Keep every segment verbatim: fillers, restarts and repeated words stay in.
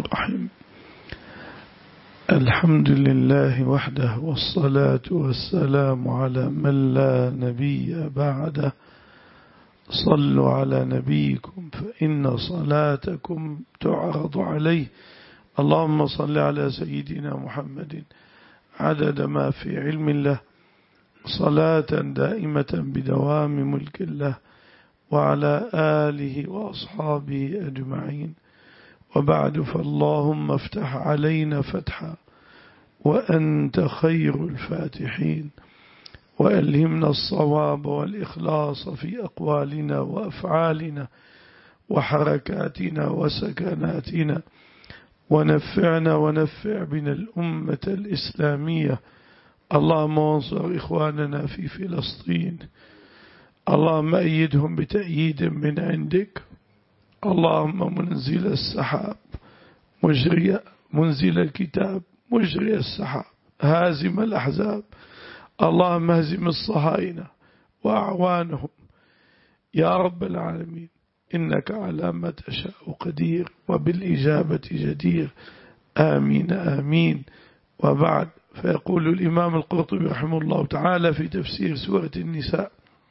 الرحيم. الحمد لله وحده، والصلاة والسلام على من لا نبي بعده. صلوا على نبيكم فإن صلاتكم تعرض عليه. اللهم صل على سيدنا محمد عدد ما في علم الله، صلاة دائمة بدوام ملك الله، وعلى آله وأصحابه أجمعين. وبعد، فاللهم افتح علينا فتحا وأنت خير الفاتحين، وألهمنا الصواب والإخلاص في أقوالنا وأفعالنا وحركاتنا وسكناتنا، ونفعنا ونفع بنا الأمة الإسلامية. اللهم انصر إخواننا في فلسطين، اللهم أيدهم بتأييد من عندك. اللهم منزل السحاب مجري منزل الكتاب مجري السحاب هازم الأحزاب، اللهم اهزم الصهاينة وأعوانهم يا رب العالمين، إنك على ما تشاء قدير وبالإجابة جدير. آمين آمين. وبعد، فيقول الإمام القرطبي رحمه الله تعالى في تفسير سورة النساء.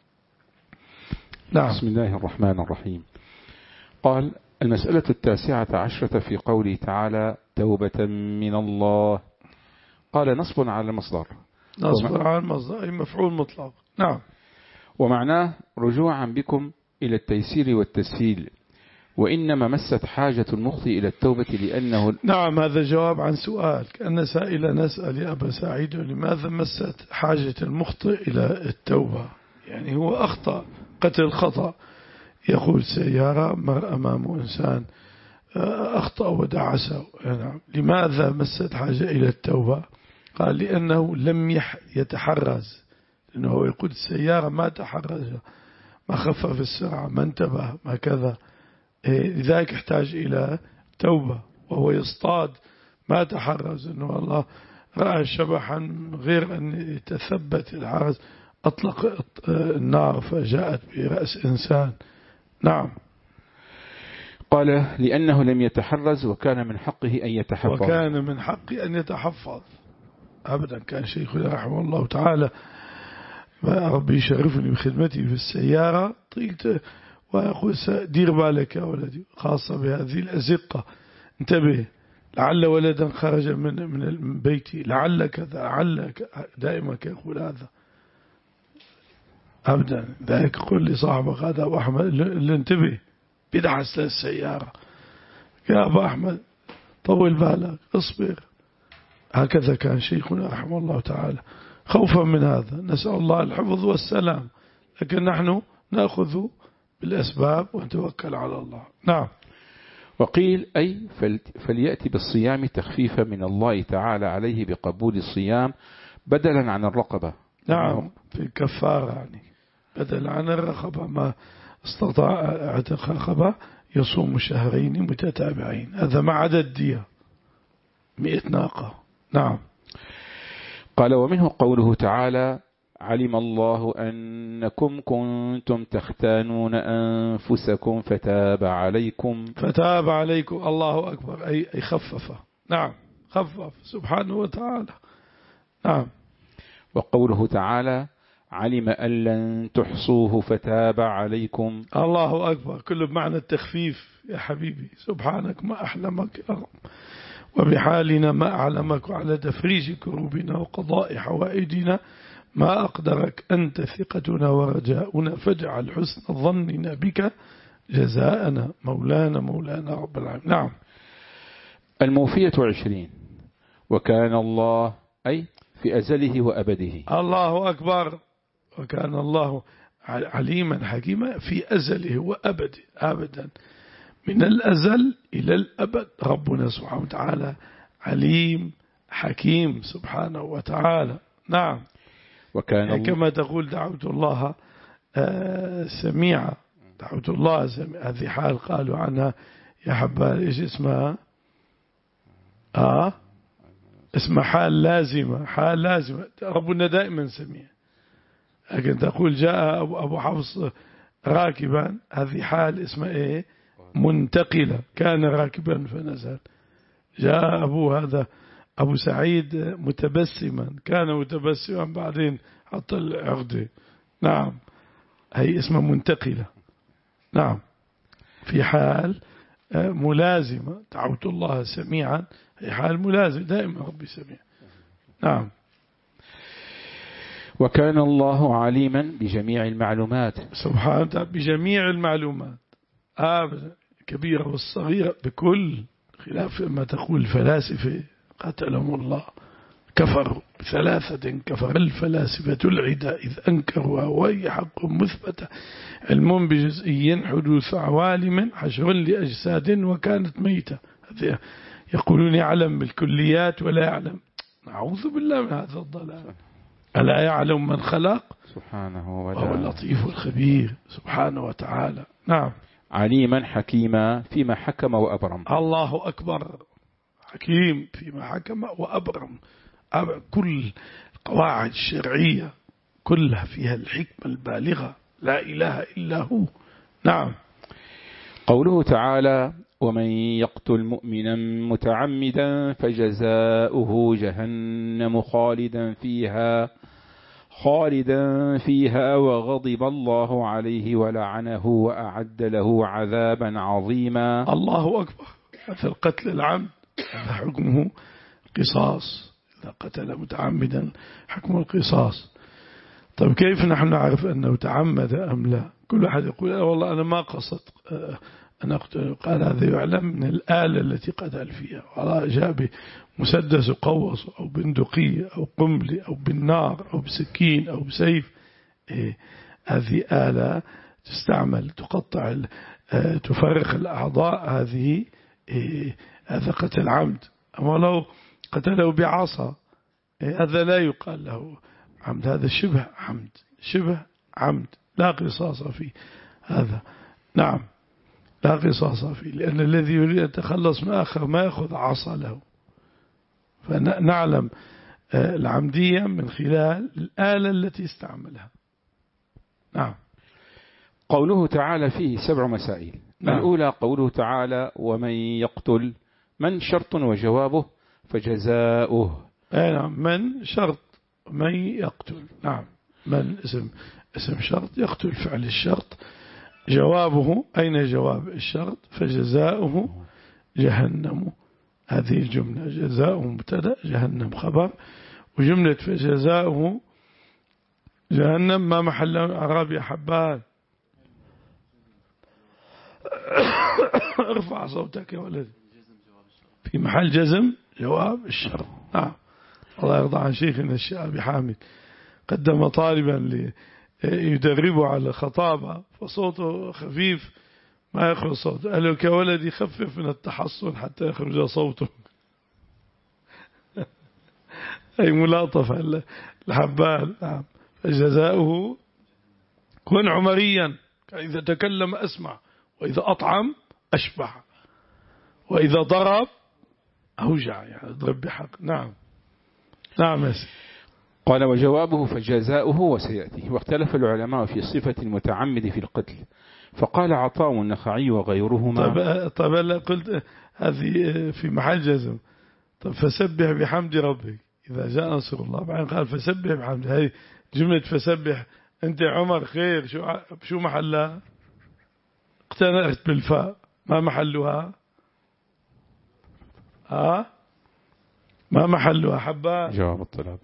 نعم. بسم الله الرحمن الرحيم. قال: المسألة التاسعة عشرة في قوله تعالى: توبة من الله. قال: نصب على المصدر. نصب على المصدر أي مفعول مطلق. نعم. ومعناه رجوعا بكم إلى التيسير والتسهيل، وإنما مست حاجة المخطئ إلى التوبة لأنه. نعم، هذا جواب عن سؤال. كأن سائل نسأل يا أبا سعيد: لماذا مست حاجة المخطئ إلى التوبة؟ يعني هو أخطأ قتل خطأ، يقول سيارة مر أمام إنسان أخطأ ودعسه. نعم. لماذا مست حاجة إلى التوبة؟ قال: لأنه لم يتحرز، لأنه يقول السيارة ما تحرز، ما خفف السرعة، ما انتبه، ما كذا، لذلك احتاج إلى توبة. وهو يصطاد ما تحرز، إنه الله رأى شبحا غير أن يتثبت الحرز، أطلق النار فجاءت برأس إنسان. نعم. قال: لأنه لم يتحرز وكان من حقه أن يتحفظ. وكان من حقه أن يتحفظ أبدا. كان شيخنا رحمه الله تعالى، ربي يشرفني بخدمتي في السيارة، طيلت ويقول: دير بالك يا ولدي، خاصة بهذه الأزقة، انتبه، لعل ولدا خرج من من بيتي، لعل كذا، لعل، دائما يقول هذا أبدا. ذلك قل لصاحبك هذا أبو أحمد اللي انتبه بدعس السيارة، يا أبو أحمد طول بالك، اصبر. هكذا كان شيخنا رحمه الله تعالى، خوفا من هذا نسأل الله الحفظ والسلام، لكن نحن نأخذ بالأسباب ونتوكل على الله. نعم. وقيل: أي فليأتي بالصيام تخفيفا من الله تعالى عليه بقبول الصيام بدلا عن الرقبة. نعم، في الكفارة يعني بدلا عن الرقبة، ما استطاع اعتق رقبة يصوم شهرين متتابعين، هذا مع عدد الدية مئة ناقة. نعم. قال: ومنه قوله تعالى: علم الله أنكم كنتم تختانون أنفسكم فتاب عليكم. فتاب عليكم، الله أكبر، أي, أي خفف. نعم، خفف سبحانه وتعالى. نعم. وقوله تعالى: علم أن لن تحصوه فتاب عليكم. الله أكبر، كله بمعنى التخفيف يا حبيبي. سبحانك ما أحلمك يا رب، وبحالنا ما أعلمك، وعلى تفريج كروبنا وقضاء حوائجنا ما أقدرك، أنت ثقتنا ورجاؤنا، فاجعل حسن ظننا بك جزاءنا، مولانا مولانا رب العالمين. نعم. الموفية عشرين. وكان الله أي في أزله وأبده. الله أكبر. وكان الله عليما حكيما في أزله وأبده، أبدا من الأزل إلى الأبد. ربنا سبحانه وتعالى عليم حكيم سبحانه وتعالى. نعم. وكان يعني كما تقول دعوت الله سميعا، دعوت الله سميعا، هذه حال قالوا عنها يا حبال، إيش اسمها؟ آه اسمها حال لازمة، حال لازمة. ربنا دائما سميع. لكن تقول جاء أبو حفص راكبا، هذه حال اسمها إيه؟ منتقلة، كان راكبا فنزل. جاء أبو هذا أبو سعيد متبسما، كان متبسما بعدين حط العقدة. نعم، هي اسمها منتقلة. نعم، في حال ملازمة دعوت الله سميعا، هي حال ملازم دائما ربي سميع. نعم. وكان الله عليما بجميع المعلومات سبحانه وتعالى، بجميع المعلومات، آه كبيرة والصغيرة بكل، خلاف ما تقول الفلاسفة قتلهم الله، كفروا بثلاثة، كفر الفلاسفة العدا إذ أنكروا وهي حق مثبتة، علم بجزئي حدوث عوالم حشر لأجساد وكانت ميتة. يقولون يعلم بالكليات ولا يعلم، نعوذ بالله من هذا الضلال. ألا يعلم من خلق سبحانه وهو وتعالى اللطيف الخبير سبحانه وتعالى. نعم. عليما حكيما فيما حكم وأبرم. الله أكبر، حكيم فيما حكم وأبرم. كل القواعد الشرعية كلها فيها الحكمة البالغة، لا إله إلا هو. نعم. قوله تعالى ومن يقتل مؤمنا متعمدا فجزاؤه جهنم خالدا فيها خالدا فيها وغضب الله عليه ولعنه وأعد له عذابا عظيما. الله أكبر. هذا القتل العمد هذا حكمه قصاص، إذا قتل متعمدا حكم القصاص. طيب كيف نحن نعرف أنه تعمد أم لا؟ كل أحد يقول والله أنا ما قصد أن أقتل، قال هذا يعلم من الآلة التي قتل فيها، والله جاء بمسدس وقوص أو بندقية أو قنبلة أو بالنار أو بسكين أو بسيف. إيه هذه آلة تستعمل تقطع تفرق الأعضاء، هذه إيه هذا قتل عمد. أما لو قتله بعصا إيه هذا لا يقال له عمد، هذا شبه عمد، شبه عمد لا قصاص فيه هذا. نعم، لا قصاص فيه، لأن الذي يريد أن يتخلص من آخر ما يأخذ عصا له. فنعلم العمدية من خلال الآلة التي استعملها. نعم. قوله تعالى فيه سبع مسائل. نعم. الأولى قوله تعالى ومن يقتل، من شرط وجوابه فجزاؤه. نعم، من شرط، من يقتل. نعم، من اسم اسم شرط، يقتل فعل الشرط، جوابه أين جواب الشرط؟ فجزاؤه جهنم. هذه الجملة جزاؤه مبتدأ جهنم خبر، وجملة فجزاؤه جهنم ما محل أعراب يا حبان. ارفع صوتك يا ولد. في محل جزم جواب الشرط. نعم. الله يرضى عن شيخنا الشعبي حامد، قدم طالبا يدربه على الخطابة فصوته خفيف ما يخرج صوته، قال له كولدي خفف من التحصن حتى يخرج صوته. أي ملاطفة الحبال. نعم. فجزاؤه كن عمريا، إذا تكلم أسمع، وإذا أطعم أشبع، وإذا ضرب أوجع، يعني ضرب بحق. نعم. نعم يا سيدي. قال وجوابه فجزاؤه وسيأتي. واختلف العلماء في صفة المتعمد في القتل، فقال عطاء النخعي وغيرهما. طب, طب أنا قلت هذه في محل جزم. طب فسبح بحمد ربك إذا جاء نصر الله، بعدين قال فسبح بحمد، هذه جملة فسبح أنت عمر خير شو شو محلها؟ اقتنعت بالفاء، ما محلها؟ ها ما محلها حبا؟ جواب الطلب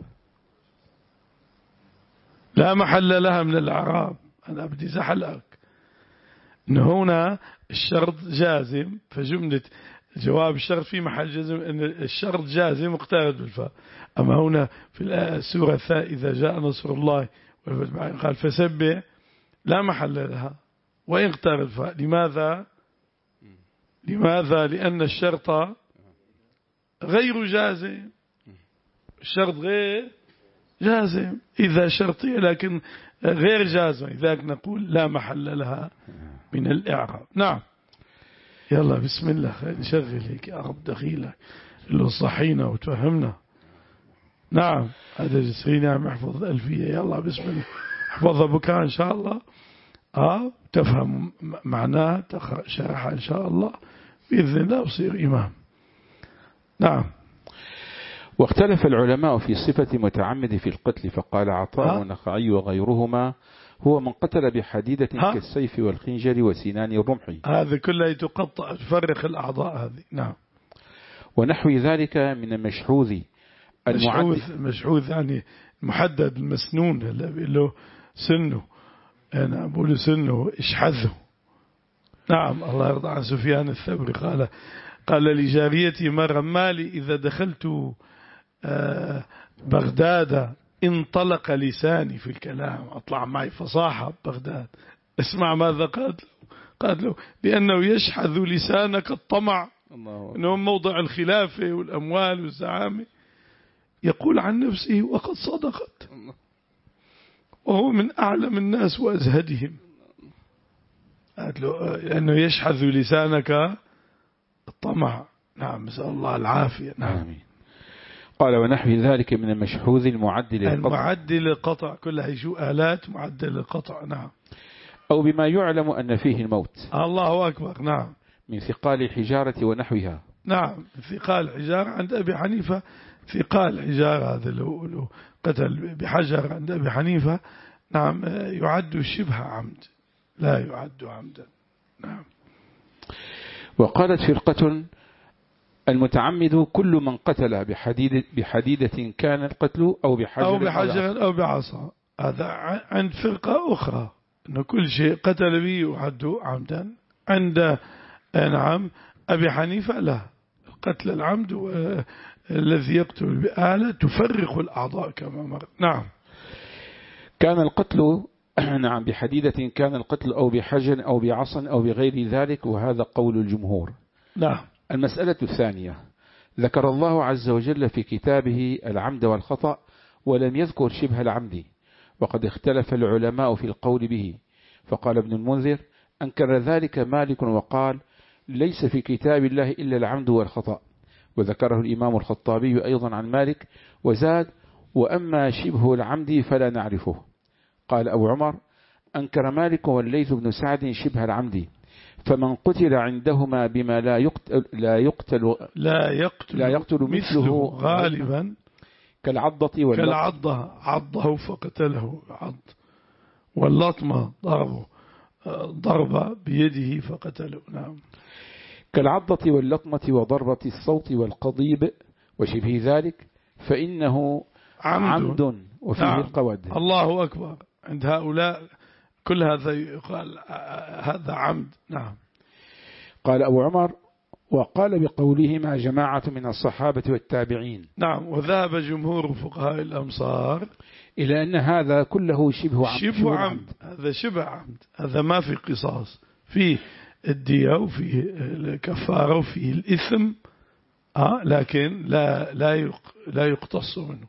لا محل لها من الأعراب. أنا بدي زحلقك إن هنا الشرط جازم، فجملة جواب الشرط في محل جزم، إن الشرط جازم مقترن بالفاء. أما هنا في السورة الثانية إذا جاء نصر الله قال فسبح لا محل لها وإن اقترن الفاء. لماذا؟ لماذا؟ لأن الشرط غير جازم، الشرط غير جازم، إذا شرطية لكن غير جازم، لذلك نقول لا محل لها من الإعراب. نعم. يلا بسم الله نشغل هيك يا رب دخيلك اللي صحينا وتفهمنا. نعم. هذا جسرين عم يحفظ الألفية، يلا بسم الله احفظها بكرة إن شاء الله. آه تفهم معناها، تقرأ شرحها إن شاء الله بإذن الله وصير إمام. نعم. واختلف العلماء في صفة متعمد في القتل، فقال عطاء والنخعي وغيرهما هو من قتل بحديدة كالسيف والخنجر وسنان الرمح. هذا كله تقطع تفرق الأعضاء هذه. نعم. ونحو ذلك من المشحوذ. المشحوذ مشحوذ يعني محدد المسنون اللي له سنه، أنا أقول سنه اشحذه. نعم. الله يرضى عن سفيان الثوري قال قال لجاريتي مرة مالي إذا دخلت بغداد انطلق لساني في الكلام، أطلع معي فصاحة بغداد. اسمع ماذا قال له، قال له لأنه يشحذ لسانك الطمع، أنه موضع الخلافة والأموال والزعامة، يقول عن نفسه وقد صدقت، وهو من أعلم الناس وأزهدهم. قال له لأنه يشحذ لسانك الطمع. نعم. نسأل الله العافية. نعم. قال ونحو ذلك من المشحوذ المعدل للقطع. المعدل للقطع كلها شو آلات معدل للقطع. نعم. أو بما يعلم أن فيه الموت. الله أكبر. نعم. من ثقال الحجارة ونحوها. نعم. ثقال الحجارة عند أبي حنيفة، ثقال الحجارة هذا لو قتل بحجر عند أبي حنيفة نعم يعد شبه عمد، لا يعد عمدا. نعم. وقالت فرقة المتعمد كل من قتل بحديدة, بحديدة كان القتل أو بحجر أو بحجر أو بعصا. هذا عند فرقة أخرى أنه كل شيء قتل به يعد عمدا. عند نعم أبي حنيفة لا، القتل العمد الذي يقتل بآلة تفرق الأعضاء كما مر. نعم. كان القتل نعم بحديدة كان القتل أو بحجر أو بعصا أو بغير ذلك، وهذا قول الجمهور. نعم. المسألة الثانية، ذكر الله عز وجل في كتابه العمد والخطأ ولم يذكر شبه العمد، وقد اختلف العلماء في القول به، فقال ابن المنذر أنكر ذلك مالك وقال ليس في كتاب الله إلا العمد والخطأ، وذكره الإمام الخطابي أيضا عن مالك وزاد وأما شبه العمد فلا نعرفه. قال أبو عمر أنكر مالك والليث بن سعد شبه العمد، فمن قتل عندهما بما لا يقتل لا يقتل لا يقتل, لا يقتل مثله غالبا كالعضة كالعضة عضه فقتله عض، واللطمة ضربه ضربة بيده فقتله. نعم. كالعضة واللطمة وضربة الصوت والقضيب وشبه ذلك فإنه عمد, عمد وفيه نعم. القود. الله أكبر. عند هؤلاء كل هذا يقال هذا عمد. نعم. قال أبو عمر وقال بقولهما جماعة من الصحابة والتابعين. نعم. وذهب جمهور فقهاء الأمصار إلى أن هذا كله شبه عمد. شبه عمد. هذا شبه عمد، هذا ما في قصاص، فيه الدية وفيه الكفارة وفيه الإثم آه لكن لا لا لا يقتص منه.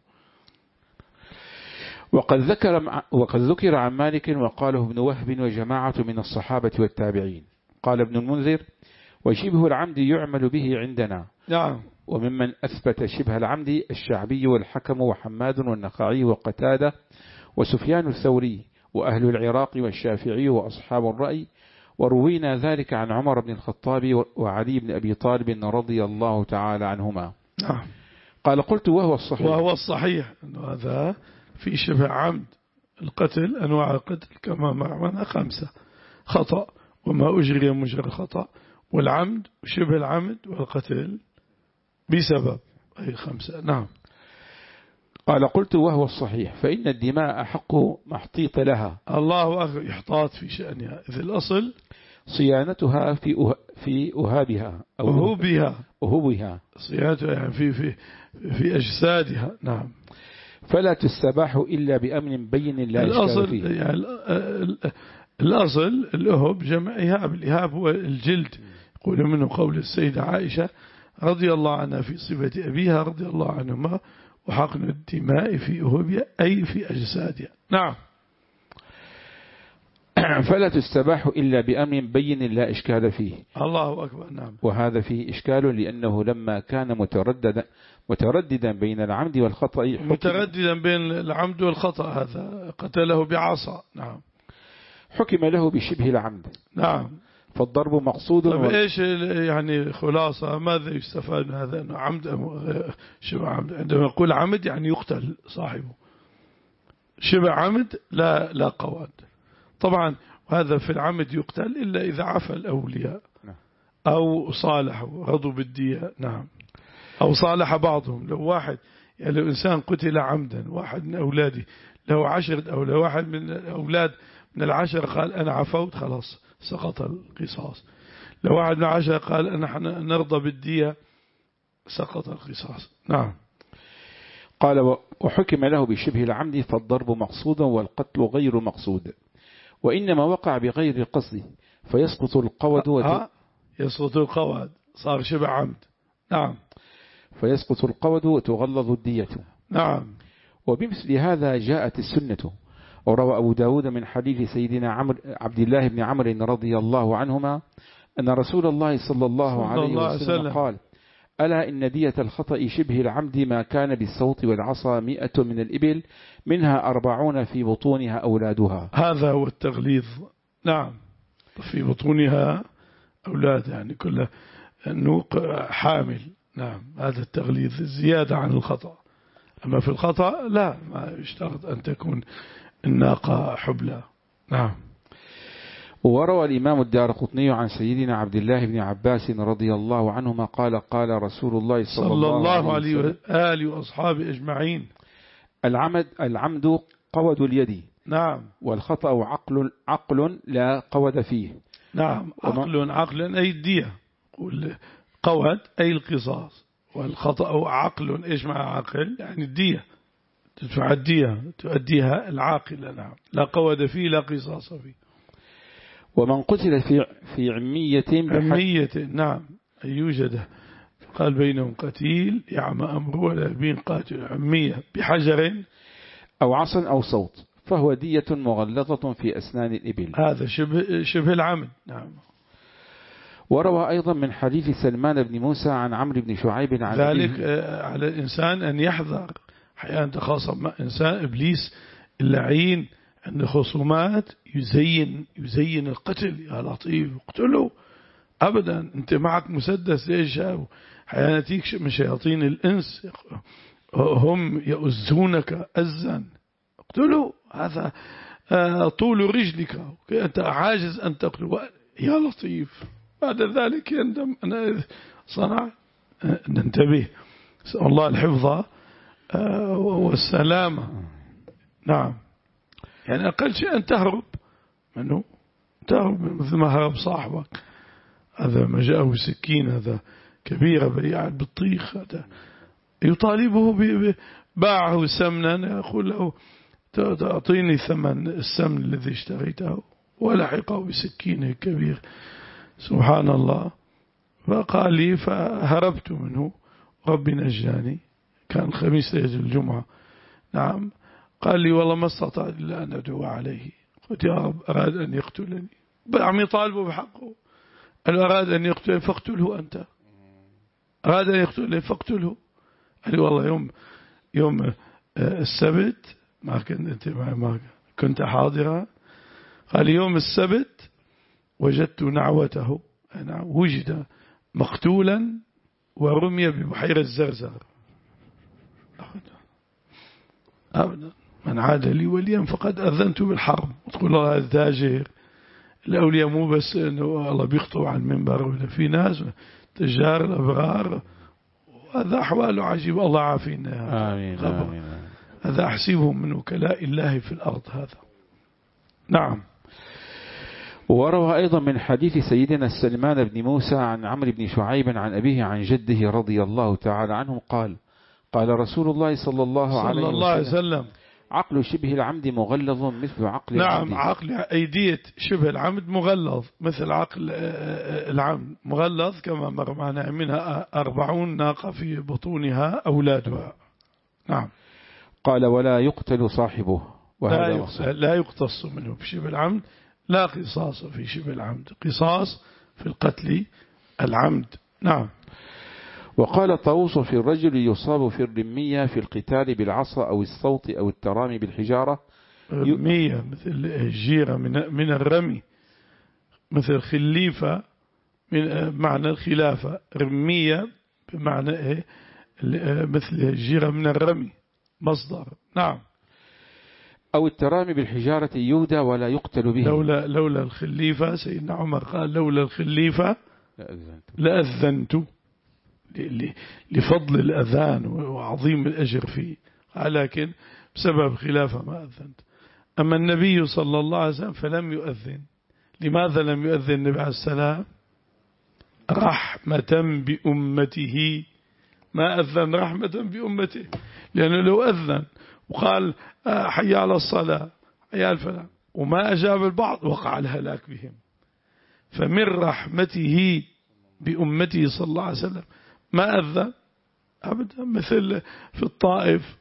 وقد ذكر وقد ذكر عن مالك وقاله ابن وهب وجماعة من الصحابة والتابعين. قال ابن المنذر وشبه العمد يعمل به عندنا. نعم. وممن أثبت شبه العمد الشعبي والحكم وحماد والنخعي وقتادة وسفيان الثوري وأهل العراق والشافعي وأصحاب الرأي، وروينا ذلك عن عمر بن الخطاب وعلي بن أبي طالب رضي الله تعالى عنهما. نعم. قال قلت وهو الصحيح وهو الصحيح أنه هذا في شبه عمد. القتل أنواع القتل كما معنا خمسة: خطأ وما أجري مجرى الخطأ والعمد وشبه العمد والقتل بسبب، أي خمسة. نعم. قال قلت وهو الصحيح فإن الدماء حق محطيط لها. الله أكبر. يحتاط في شأنها، إذ الأصل صيانتها في أه... في أهابها أو أهوبها أهوبها صيانتها يعني في في في أجسادها. نعم. فلا تستباح إلا بأمن بين لا إشكال فيه. يعني الأصل الأهب جمع إهاب. الإهاب هو الجلد، يقول منه قول السيدة عائشة رضي الله عنها في صفة أبيها رضي الله عنهما وحقن الدماء في أهبها أي في أجسادها. نعم. فلا تستباح إلا بأمر بين لا إشكال فيه. الله أكبر. نعم. وهذا فيه إشكال لأنه لما كان مترددا مترددا بين العمد والخطأ مترددا بين العمد والخطأ هذا قتله بعصا. نعم. حكم له بشبه العمد. نعم. فالضرب مقصود. طيب و... إيش يعني خلاصة ماذا يستفاد من هذا؟ أنه عمد أم شبه عمد؟ عندما يقول عمد يعني يقتل صاحبه، شبه عمد لا لا قواد. طبعا هذا في العمد يقتل إلا إذا عفى الأولياء أو صالحوا رضوا بالدية. نعم. أو صالح بعضهم. لو واحد يعني لو إنسان قتل عمدا، واحد من أولادي له عشرة أو لو واحد من الأولاد من العشرة قال أنا عفوت، خلاص سقط القصاص. لو واحد من العشرة قال أنا نرضى بالدية، سقط القصاص. نعم. قال وحكم له بشبه العمد فالضرب مقصودا والقتل غير مقصود، وإنما وقع بغير القصد فيسقط القود وت... يسقط القود، صار شبه عمد. نعم. فيسقط القود وتغلظ الدية. نعم. وبمثل هذا جاءت السنة. وروى أبو داود من حديث سيدنا عمر عبد الله بن عمرو رضي الله عنهما أن رسول الله صلى الله عليه وسلم قال: ألا إن دية الخطأ شبه العمد ما كان بالصوت والعصا مئة من الإبل منها أربعون في بطونها أولادها. هذا هو التغليظ. نعم. في بطونها أولاد يعني كل نوق حامل. نعم. هذا التغليظ زيادة عن الخطأ. أما في الخطأ لا، ما يشترط أن تكون الناقة حبلى. نعم. وروى الإمام الدارقطني عن سيدنا عبد الله بن عباس رضي الله عنهما قال: قال رسول الله صلى, صلى الله عليه وسلم وآله وأصحابه أجمعين: العمد العمد قود اليد. نعم. والخطأ عقل عقل لا قود فيه. نعم. عقل عقل أي الدية، قود أي القصاص، والخطأ عقل. إيش مع عقل؟ يعني الدية، تدفع الدية تؤديها العاقل. نعم. لا قود فيه لا قصاص فيه. ومن قتل في في عمية عمية. نعم. أن يوجد قال بينهم قتيل يعمى أمره ولا يبين قاتل. عمية بحجر أو عصا أو صوت فهو دية مغلظة في أسنان الإبل. هذا شبه شبه العمد. نعم. وروى أيضا من حديث سلمان بن موسى عن عمرو بن شعيب عن ذلك على الإنسان أن يحذر أحيانا تخاصم مع إنسان. إبليس اللعين عند خصومات يزين يزين القتل. يا لطيف اقتله أبدا، أنت معك مسدس ليش؟ أحيانا تيك من شياطين الإنس هم يؤزونك أزا، اقتله. هذا طول رجلك، أنت عاجز أن تقتله. يا لطيف. بعد ذلك يندم أنا صنع. ننتبه، نسأل الله الحفظ والسلامة. نعم. يعني أقل شيء أن تهرب منه، تهرب مثل ما هرب صاحبك. هذا ما جاءه سكين، هذا كبيرة بيعت بالطيخ، هذا يطالبه باعه سمنا، يقول له تعطيني ثمن السمن الذي اشتريته، ولحقه بسكينه كبير. سبحان الله. فقال لي فهربت منه، ربي نجاني. كان خميس ليلة الجمعة. نعم. قال لي والله ما استطعت إلا أن أدعو عليه. قلت يا رب أراد أن يقتلني، عم يطالبه بحقه. قال أراد أن يقتلني فاقتله أنت، أراد أن يقتلني فاقتله. قال لي والله يوم يوم السبت ما كنت ما كنت حاضرا. قال يوم السبت وجدت نعوته، نعم، وجد مقتولا ورمي ببحيرة زرزر. أبدا. من عاد لي وليا فقد أذنت بالحرب. تقول الله هذا تاجر. الأولياء مو بس إنه الله بيخطب على المنبر، ولا في ناس تجار الأبرار، وهذا أحواله عجيب. الله عافينا. آمين. آمين. هذا أحسبهم من وكلاء الله في الأرض. هذا. نعم. وروى أيضا من حديث سيدنا سلمان بن موسى عن عمرو بن شعيب عن أبيه عن جده رضي الله تعالى عنه قال: قال رسول الله صلى الله عليه صلى الله عليه وسلم: عقل شبه العمد مغلظ مثل عقل نعم العمد. عقل أيدية شبه العمد مغلظ مثل عقل العمد. مغلظ كما مر معنا، منها أربعون ناقة في بطونها أولادها. نعم. قال: ولا يقتل صاحبه. وهذا لا, لا يقتص منه في شبه العمد. لا قصاص في شبه العمد، قصاص في القتل العمد. نعم. وقال طاووس: في الرجل يصاب في الرمية في القتال بالعصا أو الصوت أو الترامي بالحجارة. رمية مثل الجيرة من من الرمي. مثل خليفة من معنى الخلافة، رمية بمعنى إيه مثل جيرة من الرمي مصدر. نعم. أو الترامي بالحجارة يودى ولا يقتل به. لولا, لولا الخليفة سيدنا عمر قال لولا الخليفة لأذنت لفضل الأذان وعظيم الأجر فيه، لكن بسبب خلافة ما أذنت. أما النبي صلى الله عليه وسلم فلم يؤذن. لماذا لم يؤذن النبي عليه السلام؟ رحمة بأمته، ما أذن رحمة بأمته، لأنه لو أذن وقال حي على الصلاة حي على الفلاح وما أجاب البعض وقع الهلاك بهم. فمن رحمته بأمته صلى الله عليه وسلم ما أذن أبدا. مثل في الطائف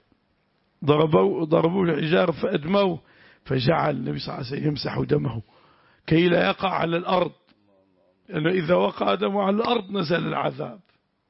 ضربوا ضربوا الحجار فأدموه، فجعل النبي صلى الله عليه وسلم يمسح دمه كي لا يقع على الأرض، لأنه إذا وقع دمه على الأرض نزل العذاب.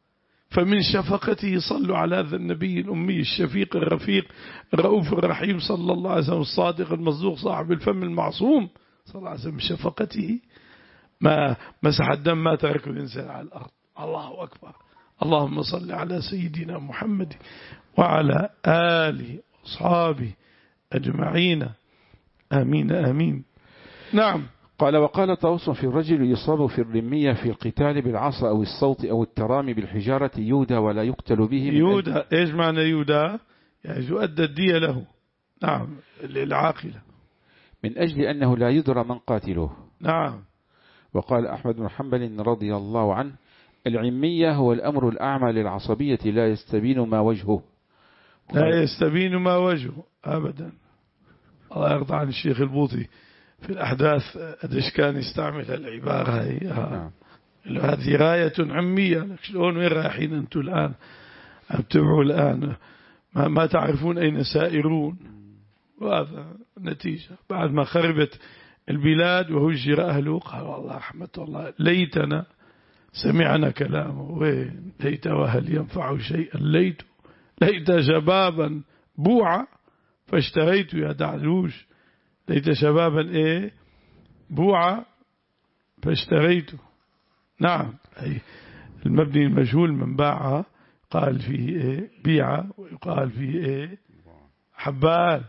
فمن شفقته صلوا على هذا النبي الأمي الشفيق الرفيق الرؤوف الرحيم صلى الله عليه وسلم الصادق المصدوق صاحب الفم المعصوم صلى الله عليه وسلم. من شفقته ما مسح الدم ما تركه ينزل على الأرض. الله أكبر. اللهم صل على سيدنا محمد وعلى آله وأصحابه أجمعين آمين آمين. نعم. قال وقال طاووس في الرجل يصاب في الرمية في القتال بالعصا أو الصوت أو الترامي بالحجارة يودى ولا يقتل به. يودى إيش معنى يودى؟ يعني يؤدى الدية له. نعم للعاقلة، من أجل أنه لا يدرى من قاتله. نعم. وقال أحمد بن حنبل رضي الله عنه العمية هو الأمر الأعمى للعصبية لا يستبين ما وجهه. لا يستبين ما وجهه أبدا. الله يرضى عن الشيخ البوطي في الأحداث أدش كان يستعمل العبارة هي. نعم. هذه راية عمية. شلون وين رايحين أنتم الآن؟ ابتبعوا الآن ما, ما تعرفون أين سائرون. وهذا نتيجة بعد ما خربت البلاد وهجر أهله قال والله رحمة الله ليتنا سمعنا كلامه. وين ليت وهل ينفع شيئا ليت ليت شبابا بوعا فاشتريت يا دعلوش. ليت شبابا ايه بوعا فاشتريته. نعم. أي المبني المجهول من باعها قال فيه ايه بيعة ويقال فيه ايه حبال.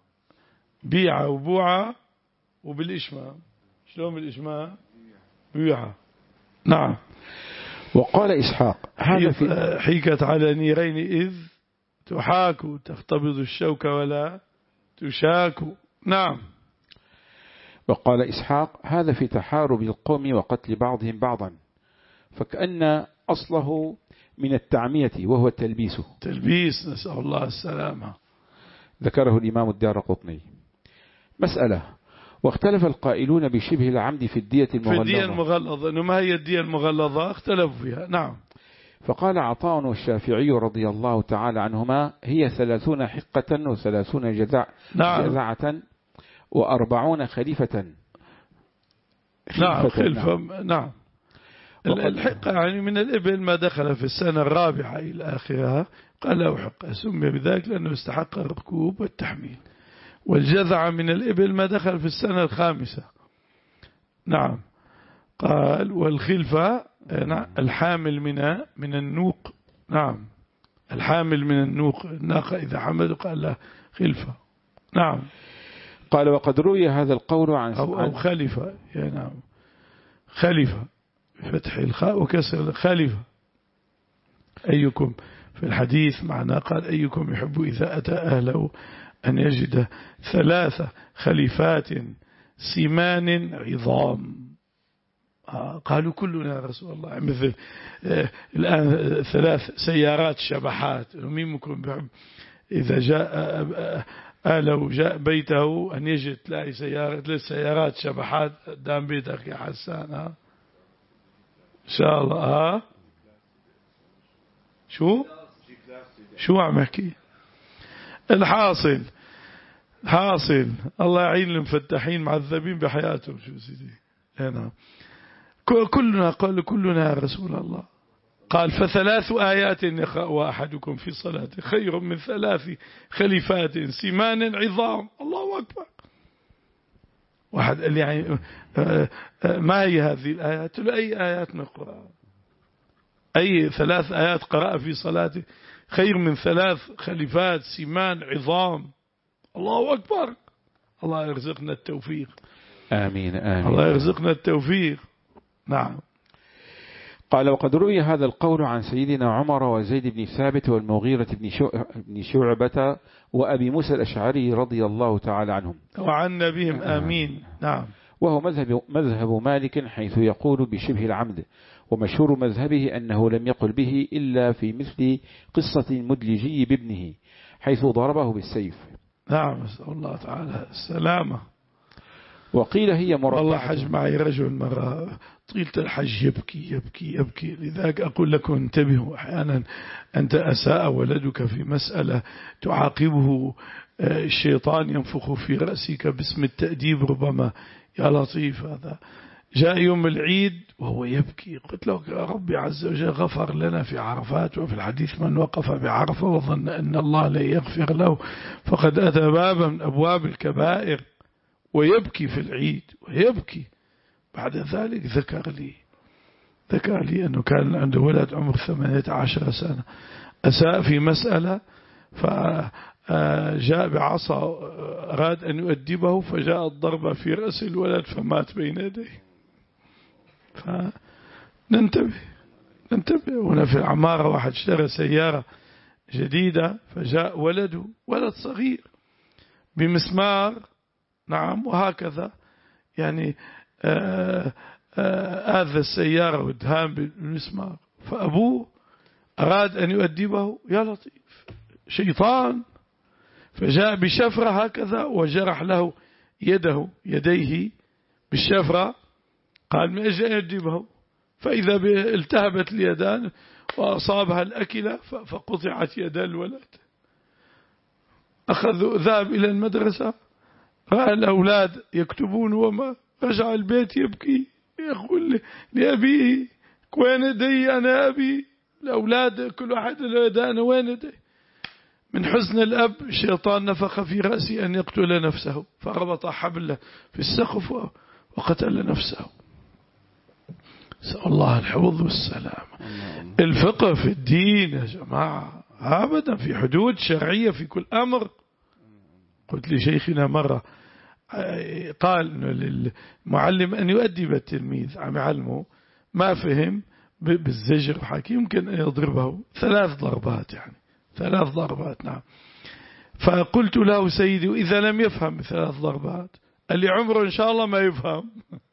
بيعة وبوعة وبالإشمام. شلون بالإشمام؟ بيعة. نعم. وقال إسحاق هذا في حيكت على نيرين إذ تحاك تختبض الشوك ولا تشاك. نعم. وقال إسحاق هذا في تحارب القوم وقتل بعضهم بعضا، فكأن أصله من التعمية وهو التلبيس. تلبيس نسأل الله السلامة. ذكره الإمام الدارقطني. مسألة واختلف القائلون بشبه العمد في الدية المغلظة. في الدية المغلظة إنه ما هي الدية المغلظة اختلفوا فيها. نعم. فقال عطاء والشافعي رضي الله تعالى عنهما هي ثلاثون حقة وثلاثون جذع نعم. جذعة وأربعون خليفة. نعم خلفة. نعم, نعم. الحقة يعني من الإبل ما دخل في السنة الرابعة إلى آخرها قال له حقة سمي بذلك لأنه استحق الركوب والتحميل. والجذع من الإبل ما دخل في السنة الخامسة. نعم. قال والخلفة الحامل من من النوق. نعم. الحامل من النوق الناقة إذا حمل قال له خلفة. نعم. قال وقد روي هذا القول عن أو, أو خلفة. يا نعم خلفة فتح الخاء وكسر خلفة. أيكم في الحديث معناه قال أيكم يحب إذا أتى أهله أن يجد ثلاثة خليفات سمان عظام. آه قالوا كلنا يا رسول الله مثل آه الآن ثلاث سيارات شبحات. مين ممكن بيحب إذا جاء آه أهله جاء بيته أن يجد تلاقي سيارة ثلاث سيارات شبحات قدام بيتك يا حسان. ها إن شاء الله. ها شو شو عم احكي؟ الحاصل حاصل الله يعين المفتحين معذبين بحياتهم. شو سيدي هنا كلنا قال كلنا يا رسول الله. قال فثلاث آيات يقرأ أحدكم في صلاته خير من ثلاث خليفات سمان عظام. الله أكبر. واحد قال يعني ما هي هذه الآيات؟ له أي آيات من القرآن؟ أي ثلاث آيات قرأ في صلاته خير من ثلاث خليفات سمان عظام. الله أكبر. الله يرزقنا التوفيق. آمين آمين. الله يرزقنا التوفيق. نعم. قال وقد روي هذا القول عن سيدنا عمر وزيد بن ثابت والمغيرة بن شعبة وأبي موسى الأشعري رضي الله تعالى عنهم وعن نبيهم. آمين. نعم. وهو مذهب, مذهب مالك حيث يقول بشبه العمد، ومشهور مذهبه أنه لم يقل به إلا في مثل قصة المدلجي بابنه حيث ضربه بالسيف. نعم. نسأل الله تعالى السلامة. وقيل هي مربعة. والله حج معي رجل مرة طيلة الحج يبكي يبكي يبكي. لذلك أقول لكم انتبهوا، أحيانا أنت أساء ولدك في مسألة تعاقبه الشيطان ينفخ في رأسك باسم التأديب ربما. يا لطيف، هذا جاء يوم العيد وهو يبكي. قلت له يا ربي عز وجل غفر لنا في عرفات، وفي الحديث من وقف بعرفة وظن أن الله لا يغفر له فقد أتى بابا من أبواب الكبائر. ويبكي في العيد ويبكي. بعد ذلك ذكر لي ذكر لي أنه كان عنده ولد عمر ثمانية عشر سنة أساء في مسألة، فجاء بعصا أراد أن يؤدبه فجاءت ضربة في رأس الولد فمات بين يديه. فننتبه ننتبه. هنا في العمارة واحد اشترى سيارة جديدة فجاء ولده ولد صغير بمسمار. نعم. وهكذا يعني آذى السيارة ودهان بالمسمار، فأبوه أراد أن يؤدبه. يا لطيف، شيطان. فجاء بشفرة هكذا وجرح له يده يديه بالشفرة. قال من أجل أن يؤدبه، فإذا التهبت اليدان وأصابها الأكلة فقطعت يدا الولد. أخذوا ذهب إلى المدرسة، رأى الأولاد يكتبون وما رجع البيت يبكي يقول لأبيه وين يدي أنا أبي؟ الأولاد كل واحد له يد أنا وين يدي؟ من حزن الأب الشيطان نفخ في رأسي أن يقتل نفسه فربط حبله في السقف وقتل نفسه. سأل الله الحفظ والسلام. الفقه في الدين يا جماعة أبدا في حدود شرعية في كل أمر. قلت لشيخنا مرة قال إنه للمعلم أن يؤدب التلميذ عم يعلمه ما فهم بالزجر الحكيم يمكن أن يضربه ثلاث ضربات، يعني ثلاث ضربات. نعم. فقلت له سيدي وإذا لم يفهم بثلاث ضربات؟ قال لي عمره إن شاء الله ما يفهم.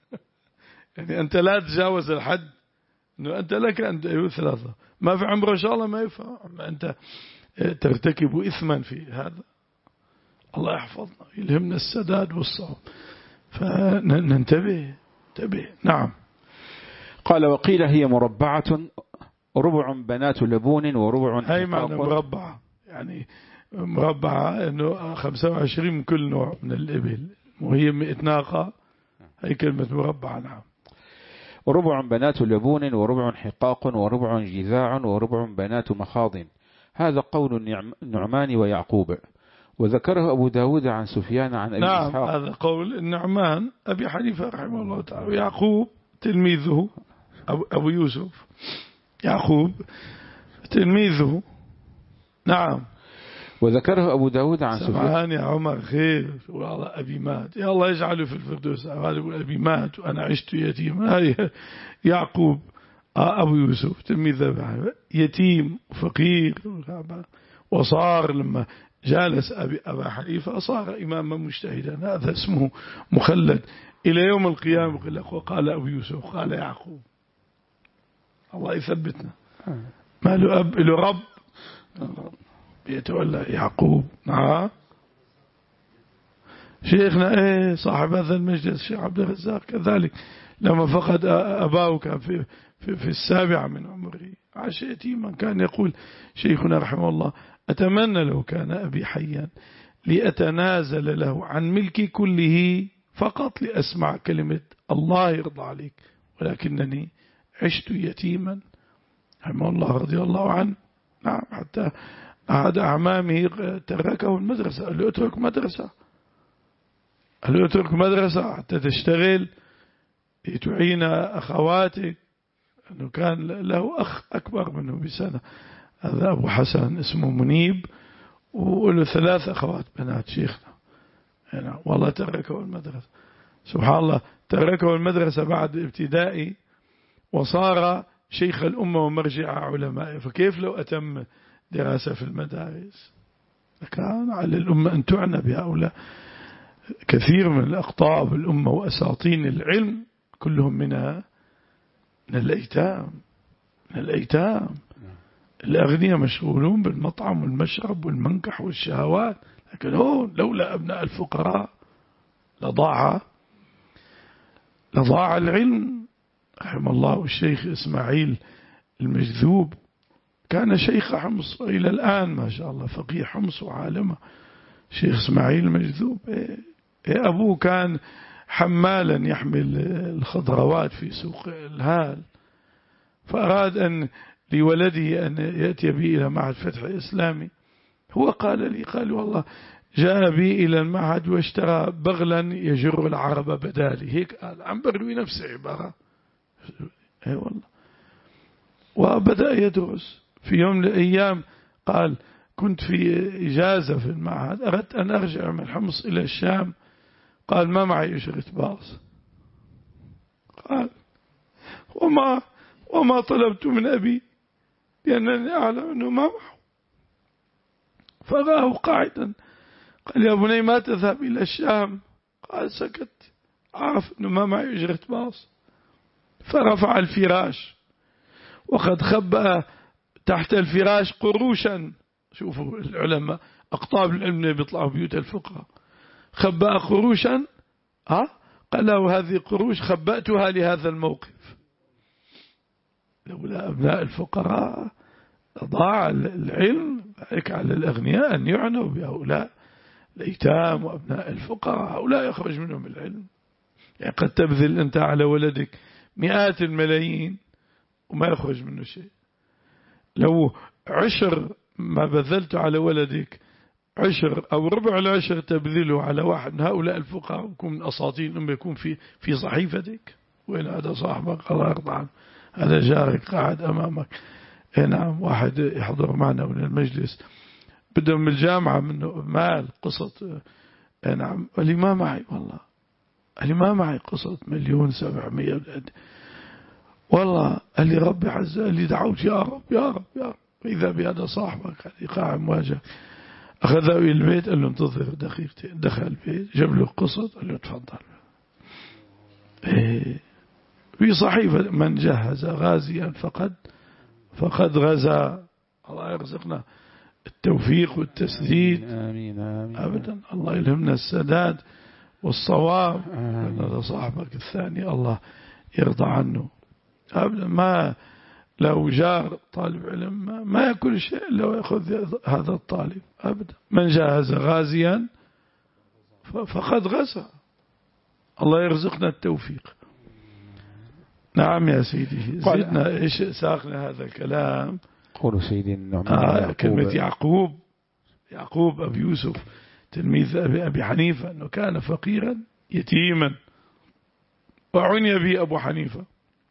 يعني أنت لا تجاوز الحد، إنه أنت لك أن ثلاثة ما في عمره إن شاء الله ما يفهم. أنت ترتكب إثما في هذا. الله يحفظنا يلهمنا السداد والصواب. فننتبه انتبه. نعم. قال وقيل هي مربعة ربع بنات لبون وربع هاي معنى مربعة، يعني مربعة انه خمسة وعشرين من كل نوع من الإبل وهي مئة ناقة. هي كلمة مربعة. نعم. وربع بنات لبون وربع حقاق وربع جذاع وربع بنات مخاض. هذا قول النعمان ويعقوب. وذكره أبو داود عن سفيان عن أبي نعم إسحاق. هذا قول النعمان أبي حنيفة رحمه الله تعالى. ويعقوب تلميذه أبو يوسف يعقوب تلميذه. نعم. وذكره أبو داود عن سفيان. سمعان يا عمر خير والله أبي مات يا الله يجعله في الفردوس. أبي مات وأنا عشت يتيما. هاي يعقوب أبو يوسف تلميذ يتيم فقير، وصار لما جالس أبي أبا حنيفة صار إماما مجتهدا. هذا اسمه مخلد إلى يوم القيامة. يقول لك وقال أبو يوسف قال يعقوب. الله يثبتنا. ما له أب له رب يتولى يعقوب. نعم. شيخنا إيه صاحب هذا المجلس الشيخ عبد الرزاق كذلك لما فقد أباه كان في في, في السابعة من عمره عاش يتيما. كان يقول شيخنا رحمه الله أتمنى لو كان أبي حيا لأتنازل له عن ملكي كله فقط لأسمع كلمة الله يرضى عليك، ولكنني عشت يتيما رحمه الله رضي الله عنه. نعم. حتى أحد أعمامه تركه المدرسة قال له اترك مدرسة. قال له اترك مدرسة حتى تشتغل تعين أخواتك، أنه كان له أخ أكبر منه بسنة، هذا أبو حسن اسمه منيب، وله ثلاث أخوات بنات شيخنا هنا. والله تركه المدرسة، سبحان الله، تركه المدرسة بعد ابتدائي وصار شيخ الأمة ومرجع علماء. فكيف لو أتم دراسة في المدارس؟ كان على الأمة أن تعنى بهؤلاء. كثير من الأقطاب الأمة وأساطين العلم كلهم منها من الأيتام، من الأيتام. الأغنياء مشغولون بالمطعم والمشرب والمنكح والشهوات، لكن هون لولا أبناء الفقراء لضاع لضاع العلم. رحم الله الشيخ إسماعيل المجذوب، كان شيخ حمص إلى الآن ما شاء الله، فقيه حمص وعالمه، شيخ إسماعيل المجذوب. أبوه كان حمالا يحمل الخضروات في سوق الهال، فأراد أن لولده أن يأتي بي إلى معهد فتح إسلامي. هو قال لي، قال والله جاء بي إلى المعهد واشترى بغلا يجر العرب بدالي، هيك قال، عم بروي نفس عبارة. اي والله. وبدأ يدرس. في يوم من الأيام قال كنت في إجازة في المعهد، أردت أن أرجع من حمص إلى الشام، قال ما معي أجرة باص. قال وما وما طلبت من أبي لأنني أعلم أنه ما معه. فراه قاعدا، قال يا بني ما تذهب إلى الشام؟ قال سكت، عارف أنه ما معي أجرة باص. فرفع الفراش وقد خبأ تحت الفراش قروشا. شوفوا العلماء أقطاب العلم بيطلعوا بيوت الفقراء. خبأ قروشا، ها قال له هذه قروش خبأتها لهذا الموقف. لولا أبناء الفقراء ضاع العلم. عليك على الأغنياء أن يعنوا بهؤلاء الأيتام وأبناء الفقراء، هؤلاء يخرج منهم العلم. يعني قد تبذل أنت على ولدك مئات الملايين وما يخرج منه شيء. لو عشر ما بذلت على ولدك عشر أو ربع العشر تبذله على واحد من هؤلاء الفقراء، يكون من أساطين أم يكون في في صحيفتك. وين هذا صاحبك الله يرضى عنه، هذا جارك قاعد أمامك. نعم، واحد يحضر معنا من المجلس بده من الجامعة منه مال قسط. نعم، قال لي ما معي والله، قال لي ما معي قسط مليون سبعمية. والله قال لي ربي عز، قال لي دعوت يا رب يا رب يا رب، إذا بهذا صاحبك قال لي قاعد مواجه. أخذه إلى البيت، قال له انتظر دقيقتين. دخل البيت جاب له قسط، قال له تفضل. إيه في صحيفة من جهز غازيا فقد فقد غزا. الله يرزقنا التوفيق والتسديد. آمين آمين. أبدا الله يلهمنا السداد والصواب. هذا صاحبك الثاني الله يرضى عنه. أبدا ما لو جار طالب علم ما يأكل شيء إلا ويأخذ هذا الطالب. أبدا من جاهز غازيا فقد غزا. الله يرزقنا التوفيق. نعم يا سيدي، زدنا إيش ساقنا هذا الكلام. قولوا سيدي النعمان آه كلمة يعقوب يعقوب أبي يوسف تلميذ أبي, أبي حنيفة أنه كان فقيرا يتيما، وعني به أبو حنيفة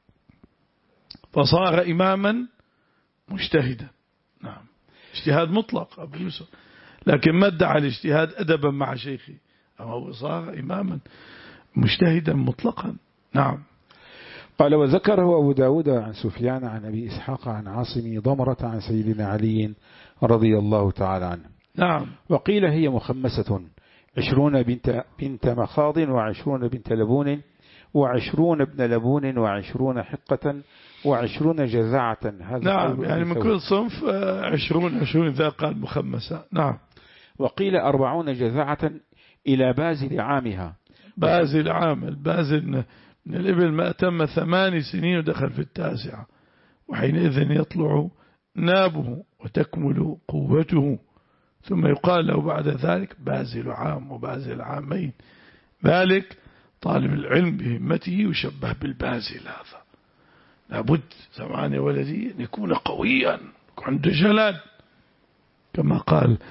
فصار إماما مجتهدا. نعم، اجتهاد مطلق أبو يوسف، لكن ما ادعى الاجتهاد أدبا مع شيخه، أما هو صار إماما مجتهدا مطلقا. نعم. قال وذكره أبو داود عن سفيان عن أبي إسحاق عن عاصم ضمرة عن سيدنا علي رضي الله تعالى عنه. نعم. وقيل هي مخمسة، عشرون بنت, بنت مخاض، وعشرون بنت لبون، وعشرون ابن لبون، وعشرون حقة، وعشرون جزعة. هذا نعم، يعني من كل صنف عشرون عشرون إذا قال مخمسة. نعم. وقيل أربعون جزعة إلى بازل عامها. بازل عام، البازل من الإبل ما أتم ثمان سنين ودخل في التاسعة، وحينئذ يطلع نابه وتكمل قوته، ثم يقال له بعد ذلك بازل عام وبازل عامين. ذلك طالب العلم بهمته يشبه بالبازل. هذا لابد سمعان يا ولدي أن يكون قويا، يكون عنده جلال، كما قال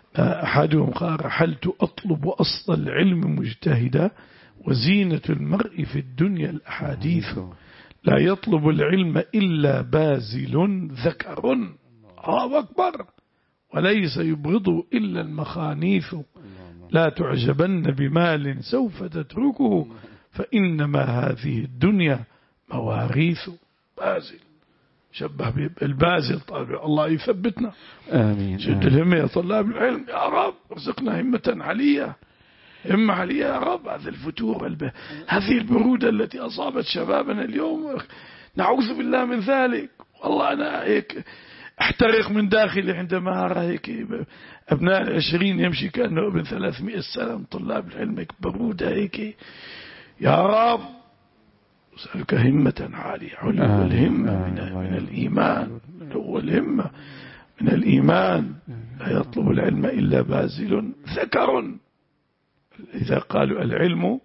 أحدهم قال رحلت أطلب أصل العلم مجتهدا وزينة المرء في الدنيا الأحاديث لا يطلب العلم إلا بازل ذكر الله أكبر وليس يبغضه إلا المخانيث لا تعجبن بمال سوف تتركه فإنما هذه الدنيا مواريث. بازل شبه بالبازل. طالب الله يثبتنا آمين. شد الهمة يا طلاب العلم يا رب ارزقنا همة علية همة علية يا رب. هذا الفتور والب... هذه البرودة التي أصابت شبابنا اليوم نعوذ بالله من ذلك. والله أنا هيك احترق من داخلي عندما أرى هيك أبناء العشرين يمشي كأنه ابن ثلاثمائة سنة من طلاب العلم هيك برودة هيك. يا رب أسألك همة عالية علو الهمة من, من الإيمان علو الهمة من الإيمان لا يطلب العلم إلا بازل ذكر. إذا قالوا العلم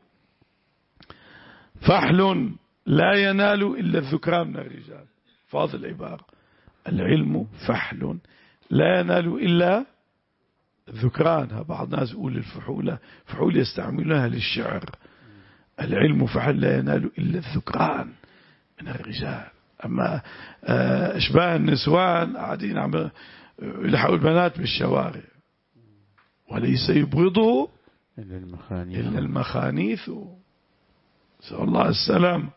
فحل لا ينال إلا الذكران من الرجال. فاضل العبارة العلم فحل لا ينال إلا الذكران. بعض الناس يقول الفحولة فحول يستعملونها للشعر. العلم فحل لا ينال إلا الذكران من الرجال. أما أشباه النسوان قاعدين عم يلحقوا البنات بالشوارع وليس يبغضه إلا المخانيث, إلا المخانيث. نسأل الله السلام.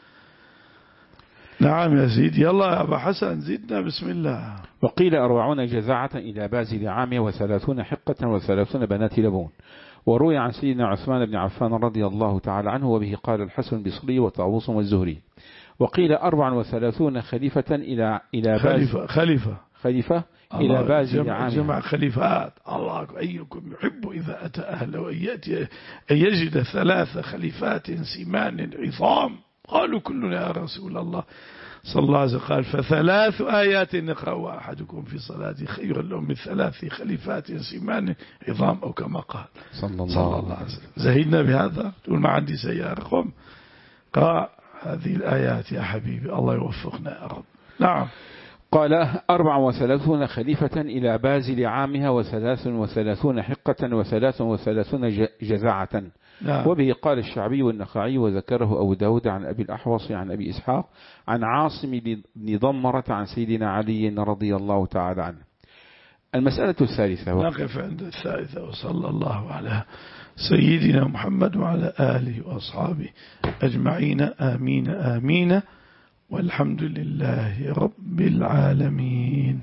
نعم يا سيدي. يلا يا أبا حسن زدنا بسم الله. وقيل أربعون جزاعة إلى بازل عامية وثلاثون حقة وثلاثون بنات لبون. وروي عن سيدنا عثمان بن عفان رضي الله تعالى عنه وبه قال الحسن البصري وطاووس والزهري. وقيل أربع وثلاثون خليفة إلى إلى خليفة خليفة خليفة إلى بازل جمع, عامية. جمع خليفات. الله أيكم يحب إذا أتى أهله أن يأتي أن يجد ثلاث خليفات سمان عظام. قالوا كلنا يا رسول الله صلى الله عليه وسلم. قال فثلاث آيات نقرأ أحدكم في صلاته خير له من ثلاث خليفات سمان عظام أو كما قال صلى الله, صلى الله عليه وسلم. زهدنا بهذا. تقول ما عندي سيارة قم قرأ هذه الآيات يا حبيبي. الله يوفقنا يا رب. نعم. قال أربع وثلاثون خليفة إلى بازل عامها وثلاث وثلاثون حقة وثلاث وثلاثون جزاعة. نعم. وبه قال الشعبي والنخعي وذكره أبو داود عن أبي الأحوص عن أبي إسحاق عن عاصم بن ضمرة عن سيدنا علي رضي الله تعالى عنه. المسألة الثالثة. نقف عند الثالثة. وصلى الله على سيدنا محمد وعلى آله وأصحابه أجمعين آمين آمين والحمد لله رب العالمين.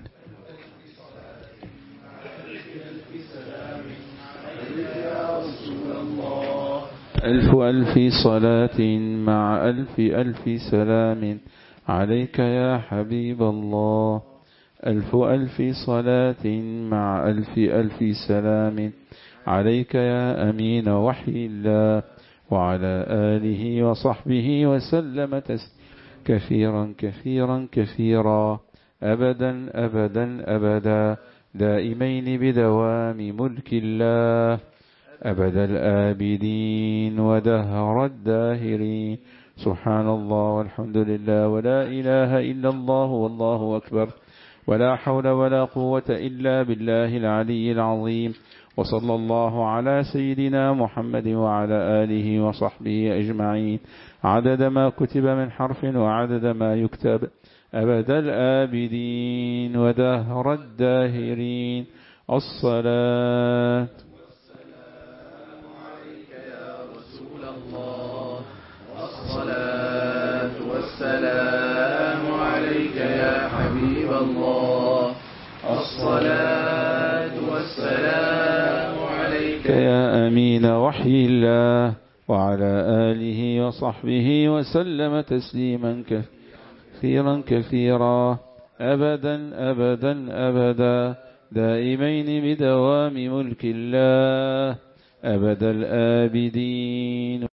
ألف ألف صلاة مع ألف ألف سلام عليك يا حبيب الله. ألف ألف صلاة مع ألف ألف سلام عليك يا أمين وحي الله وعلى آله وصحبه وسلم تسليما كثيرا كثيرا كثيرا أبدا أبدا أبدا دائمين بدوام ملك الله أبد الآبدين ودهر الداهرين. سبحان الله والحمد لله ولا إله إلا الله والله أكبر ولا حول ولا قوة إلا بالله العلي العظيم. وصلى الله على سيدنا محمد وعلى آله وصحبه أجمعين عدد ما كتب من حرف وعدد ما يكتب أبد الآبدين ودهر الداهرين. الصلاة والسلام عليك يا رسول الله. الصلاة والسلام عليك يا حبيب الله. الصلاة والسلام عليك يا أمين وحي الله وعلى آله وصحبه وسلم تسليما كثيرا كثيرا أبدا أبدا أبدا دائمين بدوام ملك الله أبد الآبدين.